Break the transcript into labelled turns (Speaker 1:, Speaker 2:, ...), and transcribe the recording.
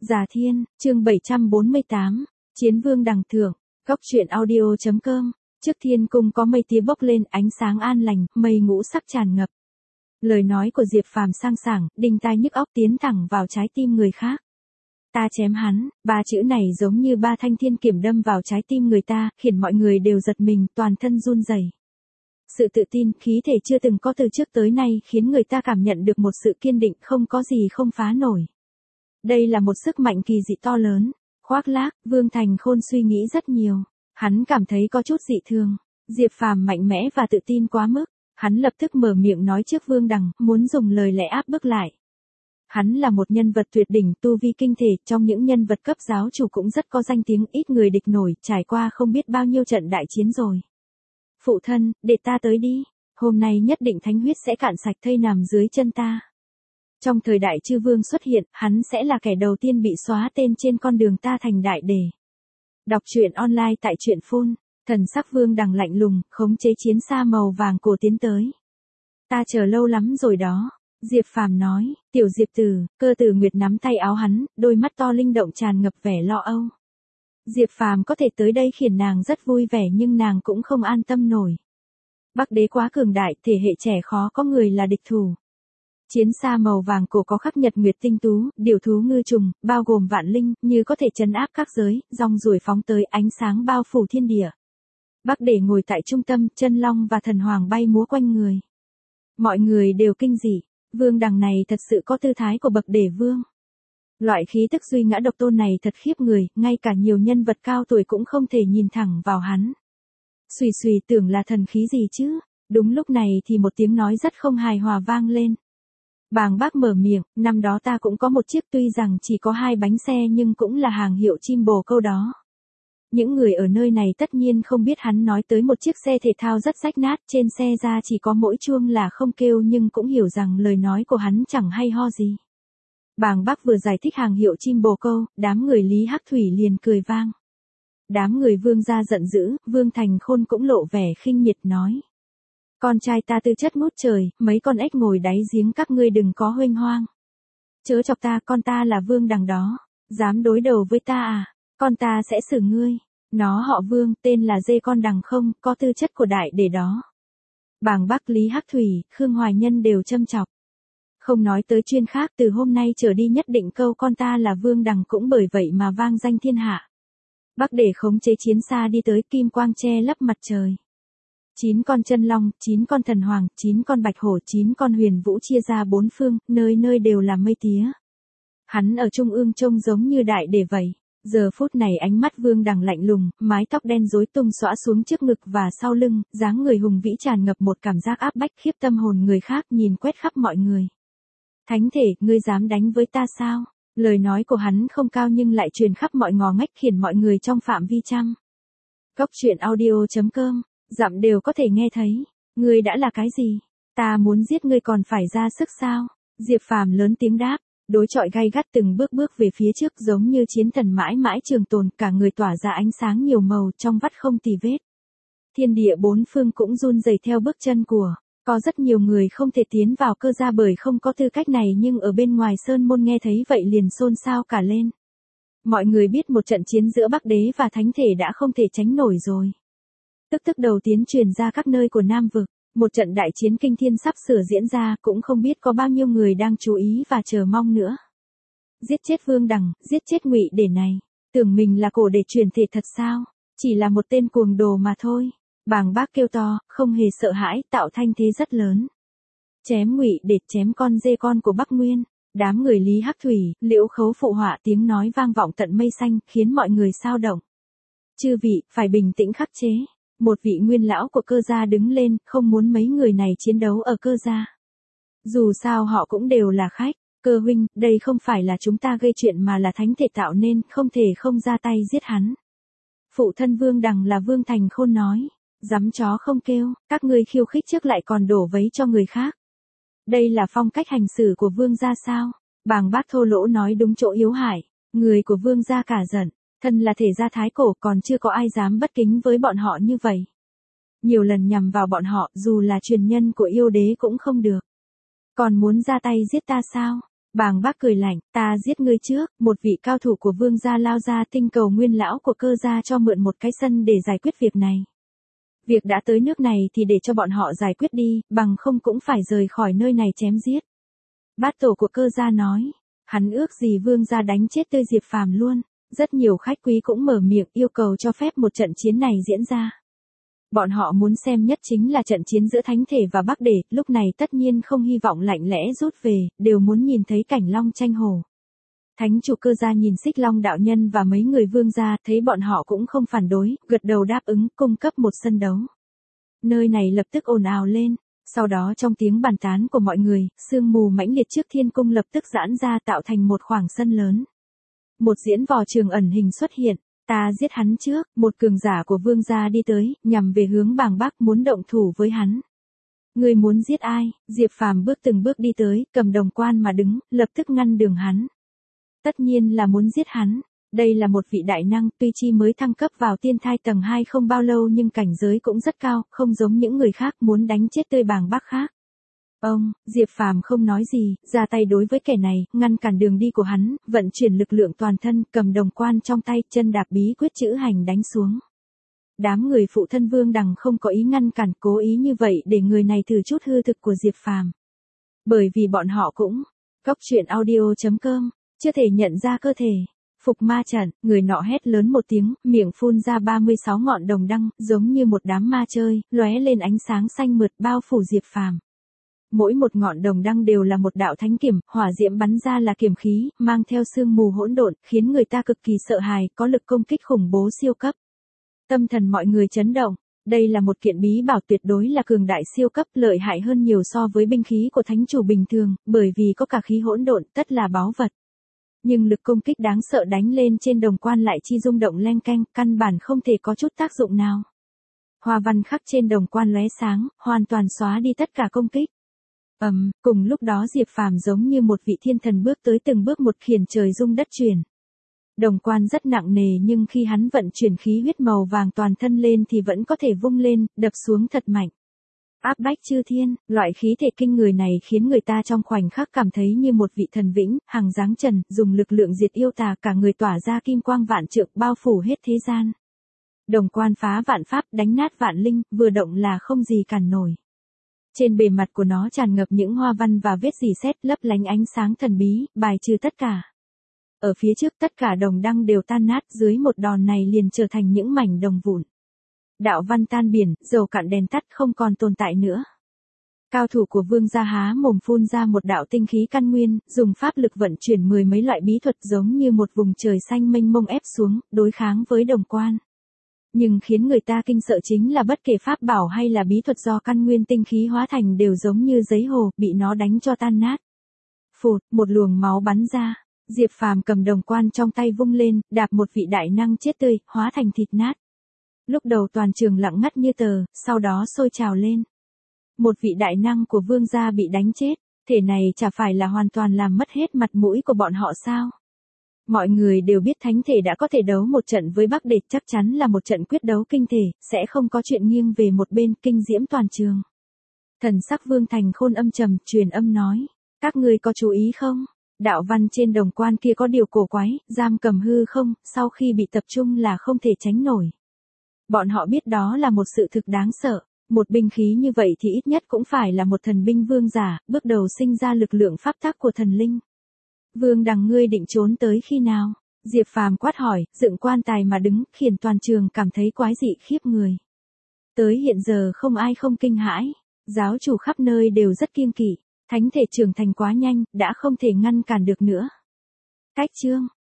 Speaker 1: Già Thiên, chương 748, Chiến Vương Đằng Thưởng, Góc truyện audio.com. Trước thiên cung có mây tía bốc lên, ánh sáng an lành, mây ngũ sắc tràn ngập. Lời nói của Diệp Phàm sang sảng, đinh tai nhức óc tiến thẳng vào trái tim người khác. Ta chém hắn, ba chữ này giống như ba thanh thiên kiểm đâm vào trái tim người ta, khiến mọi người đều giật mình, toàn thân run rẩy. Sự tự tin, khí thể chưa từng có từ trước tới nay khiến người ta cảm nhận được một sự kiên định không có gì không phá nổi. Đây là một sức mạnh kỳ dị to lớn. Khoác lác, Vương Thành Khôn suy nghĩ rất nhiều. Hắn cảm thấy có chút dị thường. Diệp Phàm mạnh mẽ và tự tin quá mức. Hắn lập tức mở miệng nói trước Vương Đằng, muốn dùng lời lẽ áp bức lại. Hắn là một nhân vật tuyệt đỉnh, tu vi kinh thể, trong những nhân vật cấp giáo chủ cũng rất có danh tiếng, ít người địch nổi, trải qua không biết bao nhiêu trận đại chiến rồi. Phụ thân, để ta tới đi. Hôm nay nhất định thánh huyết sẽ cạn sạch thây nằm dưới chân ta. Trong thời đại chư vương xuất hiện, hắn sẽ là kẻ đầu tiên bị xóa tên trên con đường ta thành đại đề. Đọc truyện online tại truyện phun, thần sắc Vương Đằng lạnh lùng, khống chế chiến xa màu vàng cổ tiến tới. Ta chờ lâu lắm rồi đó. Diệp Phàm nói, tiểu Diệp Tử, Cơ Tử Nguyệt nắm tay áo hắn, đôi mắt to linh động tràn ngập vẻ lo âu. Diệp Phàm có thể tới đây khiến nàng rất vui vẻ nhưng nàng cũng không an tâm nổi. Bắc đế quá cường đại, thể hệ trẻ khó có người là địch thủ. Chiến xa màu vàng cổ có khắc nhật nguyệt tinh tú, điều thú ngư trùng, bao gồm vạn linh, như có thể trấn áp các giới, rong ruổi phóng tới, ánh sáng bao phủ thiên địa. Bắc đế ngồi tại trung tâm, chân long và thần hoàng bay múa quanh người. Mọi người đều kinh dị, Vương Đằng này thật sự có tư thái của bậc đế vương. Loại khí tức duy ngã độc tôn này thật khiếp người, ngay cả nhiều nhân vật cao tuổi cũng không thể nhìn thẳng vào hắn. Xùy xùy, tưởng là thần khí gì chứ? Đúng lúc này thì một tiếng nói rất không hài hòa vang lên. Bàng Bác mở miệng, năm đó ta cũng có một chiếc, tuy rằng chỉ có 2 bánh xe nhưng cũng là hàng hiệu chim bồ câu đó. Những người ở nơi này tất nhiên không biết hắn nói tới một chiếc xe thể thao rất rách nát, trên xe ra chỉ có mỗi chuông là không kêu, nhưng cũng hiểu rằng lời nói của hắn chẳng hay ho gì. Bàng Bác vừa giải thích hàng hiệu chim bồ câu, đám người Lý Hắc Thủy liền cười vang. Đám người Vương gia giận dữ, Vương Thành Khôn cũng lộ vẻ khinh miệt nói. Con trai ta tư chất ngút trời, mấy con ếch ngồi đáy giếng các ngươi đừng có huênh hoang. Chớ chọc ta, con ta là Vương Đằng đó. Dám đối đầu với ta à? Con ta sẽ xử ngươi. Nó họ Vương, tên là Dê Con Đằng không, có tư chất của đại để đó. Bàng Bác, Lý Hắc Thủy, Khương Hoài Nhân đều châm chọc. Không nói tới chuyên khác, từ hôm nay trở đi nhất định câu con ta là Vương Đằng cũng bởi vậy mà vang danh thiên hạ. Bắc để khống chế chiến xa đi tới, kim quang che lấp mặt trời. 9 con chân long, 9 con thần hoàng, 9 con bạch hổ, 9 con huyền vũ chia ra 4 phương, nơi nơi đều là mây tía. Hắn ở trung ương trông giống như đại để vậy. Giờ phút này ánh mắt Vương Đằng lạnh lùng, mái tóc đen rối tung xõa xuống trước ngực và sau lưng, dáng người hùng vĩ tràn ngập một cảm giác áp bách khiếp tâm hồn người khác, nhìn quét khắp mọi người. Thánh thể, ngươi dám đánh với ta sao? Lời nói của hắn không cao nhưng lại truyền khắp mọi ngõ ngách khiến mọi người trong phạm vi trăm. Góc truyện audio.com. Dặm đều có thể nghe thấy. Ngươi đã là cái gì? Ta muốn giết ngươi còn phải ra sức sao? Diệp Phàm lớn tiếng đáp, đối chọi gay gắt từng bước bước về phía trước giống như chiến thần mãi mãi trường tồn, cả người tỏa ra ánh sáng nhiều màu trong vắt không tì vết. Thiên địa bốn phương cũng run rẩy theo bước chân của. Có rất nhiều người không thể tiến vào cơ gia bởi không có tư cách này nhưng ở bên ngoài sơn môn nghe thấy vậy liền xôn xao cả lên. Mọi người biết một trận chiến giữa Bắc đế và thánh thể đã không thể tránh nổi rồi. Tức đầu tiến truyền ra các nơi của Nam Vực, một trận đại chiến kinh thiên sắp sửa diễn ra, cũng không biết có bao nhiêu người đang chú ý và chờ mong nữa. Giết chết Vương Đằng, giết chết Ngụy Để này, tưởng mình là cổ để truyền thể thật sao? Chỉ là một tên cuồng đồ mà thôi. Bàng Bác kêu to, không hề sợ hãi, tạo thanh thế rất lớn. Chém Ngụy Để, chém con dê con của Bắc Nguyên. Đám người Lý Hắc Thủy, Liễu Khấu phụ họa tiếng nói vang vọng tận mây xanh, khiến mọi người sao động. Chư vị, phải bình tĩnh khắc chế. Một vị nguyên lão của cơ gia đứng lên, không muốn mấy người này chiến đấu ở cơ gia. Dù sao họ cũng đều là khách. Cơ huynh, đây không phải là chúng ta gây chuyện mà là thánh thể tạo nên, không thể không ra tay giết hắn. Phụ thân Vương Đằng là Vương Thành Khôn nói. Dám chó không kêu, các ngươi khiêu khích trước lại còn đổ vấy cho người khác. Đây là phong cách hành xử của Vương gia sao? Bàng Bác thô lỗ nói đúng chỗ yếu hại. Người của Vương gia cả giận. Thân là thể gia thái cổ còn chưa có ai dám bất kính với bọn họ như vậy. Nhiều lần nhằm vào bọn họ, dù là truyền nhân của yêu đế cũng không được. Còn muốn ra tay giết ta sao? Bàng Bác cười lạnh, ta giết ngươi trước, một vị cao thủ của Vương gia lao ra tinh cầu Nguyên lão của Cơ gia cho mượn một cái sân để giải quyết việc này. Việc đã tới nước này thì để cho bọn họ giải quyết đi, bằng không cũng phải rời khỏi nơi này chém giết. Bát tổ của Cơ gia nói, hắn ước gì Vương gia đánh chết tươi Diệp Phàm luôn. Rất nhiều khách quý cũng mở miệng yêu cầu cho phép một trận chiến này diễn ra. Bọn họ muốn xem nhất chính là trận chiến giữa Thánh Thể và Bắc Để, lúc này tất nhiên không hy vọng lạnh lẽ rút về, đều muốn nhìn thấy cảnh long tranh hổ. Thánh chủ Cơ gia nhìn Xích Long đạo nhân và mấy người Vương gia, thấy bọn họ cũng không phản đối, gật đầu đáp ứng, cung cấp một sân đấu. Nơi này lập tức ồn ào lên, sau đó trong tiếng bàn tán của mọi người, sương mù mãnh liệt trước thiên cung lập tức giãn ra tạo thành một khoảng sân lớn. Một diễn vò trường ẩn hình xuất hiện, ta giết hắn trước, một cường giả của Vương gia đi tới, nhằm về hướng Bàng Bác muốn động thủ với hắn. Ngươi muốn giết ai? Diệp Phàm bước từng bước đi tới, cầm đồng quan mà đứng, lập tức ngăn đường hắn. Tất nhiên là muốn giết hắn. Đây là một vị đại năng, tuy chi mới thăng cấp vào tiên thai tầng 2 không bao lâu nhưng cảnh giới cũng rất cao, không giống những người khác muốn đánh chết tươi Bàng Bác khác. Diệp Phàm không nói gì, ra tay đối với kẻ này, ngăn cản đường đi của hắn, vận chuyển lực lượng toàn thân, cầm đồng quan trong tay, chân đạp bí quyết chữ hành đánh xuống. Đám người phụ thân Vương Đằng không có ý ngăn cản, cố ý như vậy để người này thử chút hư thực của Diệp Phàm. Bởi vì bọn họ cũng, Goctruyện.audio.com, chưa thể nhận ra cơ thể. Phục ma trận, người nọ hét lớn một tiếng, miệng phun ra 36 ngọn đồng đăng, giống như một đám ma chơi, lóe lên ánh sáng xanh mượt bao phủ Diệp Phàm. Mỗi một ngọn đồng đăng đều là một đạo thánh kiểm, hỏa diễm bắn ra là kiểm khí, mang theo sương mù hỗn độn, khiến người ta cực kỳ sợ hãi, có lực công kích khủng bố siêu cấp. Tâm thần mọi người chấn động, đây là một kiện bí bảo tuyệt đối là cường đại siêu cấp, lợi hại hơn nhiều so với binh khí của thánh chủ bình thường, bởi vì có cả khí hỗn độn, tất là báu vật. Nhưng lực công kích đáng sợ đánh lên trên đồng quan lại chi rung động leng keng, căn bản không thể có chút tác dụng nào. Hoa văn khắc trên đồng quan lóe sáng, hoàn toàn xóa đi tất cả công kích. Cùng lúc đó Diệp Phàm giống như một vị thiên thần bước tới từng bước một khiển trời rung đất chuyển. Đồng quan rất nặng nề nhưng khi hắn vận chuyển khí huyết màu vàng toàn thân lên thì vẫn có thể vung lên, đập xuống thật mạnh. Áp bách chư thiên, loại khí thể kinh người này khiến người ta trong khoảnh khắc cảm thấy như một vị thần vĩnh, hằng dáng trần, dùng lực lượng diệt yêu tà cả người tỏa ra kim quang vạn trượng bao phủ hết thế gian. Đồng quan phá vạn pháp đánh nát vạn linh, vừa động là không gì cản nổi. Trên bề mặt của nó tràn ngập những hoa văn và vết rỉ sét lấp lánh ánh sáng thần bí, bài trừ tất cả. Ở phía trước tất cả đồng đăng đều tan nát, dưới một đòn này liền trở thành những mảnh đồng vụn. Đạo văn tan biển, dầu cạn đèn tắt không còn tồn tại nữa. Cao thủ của Vương gia há mồm phun ra một đạo tinh khí căn nguyên, dùng pháp lực vận chuyển mười mấy loại bí thuật giống như một vùng trời xanh mênh mông ép xuống, đối kháng với đồng quan. Nhưng khiến người ta kinh sợ chính là bất kể pháp bảo hay là bí thuật do căn nguyên tinh khí hóa thành đều giống như giấy hồ, bị nó đánh cho tan nát. Phụt, một luồng máu bắn ra. Diệp Phàm cầm đồng quan trong tay vung lên, đạp một vị đại năng chết tươi, hóa thành thịt nát. Lúc đầu toàn trường lặng ngắt như tờ, sau đó sôi trào lên. Một vị đại năng của Vương gia bị đánh chết, thể này chả phải là hoàn toàn làm mất hết mặt mũi của bọn họ sao? Mọi người đều biết thánh thể đã có thể đấu một trận với Bắc Đệt, chắc chắn là một trận quyết đấu kinh thể, sẽ không có chuyện nghiêng về một bên, kinh diễm toàn trường. Thần sắc Vương Thành Khôn âm trầm, truyền âm nói, các ngươi có chú ý không? Đạo văn trên đồng quan kia có điều cổ quái, giam cầm hư không, sau khi bị tập trung là không thể tránh nổi. Bọn họ biết đó là một sự thực đáng sợ, một binh khí như vậy thì ít nhất cũng phải là một thần binh vương giả, bước đầu sinh ra lực lượng pháp tắc của thần linh. Vương Đằng ngươi định trốn tới khi nào? Diệp Phàm quát hỏi, dựng quan tài mà đứng, khiến toàn trường cảm thấy quái dị khiếp người. Tới hiện giờ không ai không kinh hãi, giáo chủ khắp nơi đều rất kiêng kỵ, thánh thể trưởng thành quá nhanh, đã không thể ngăn cản được nữa. Cách chương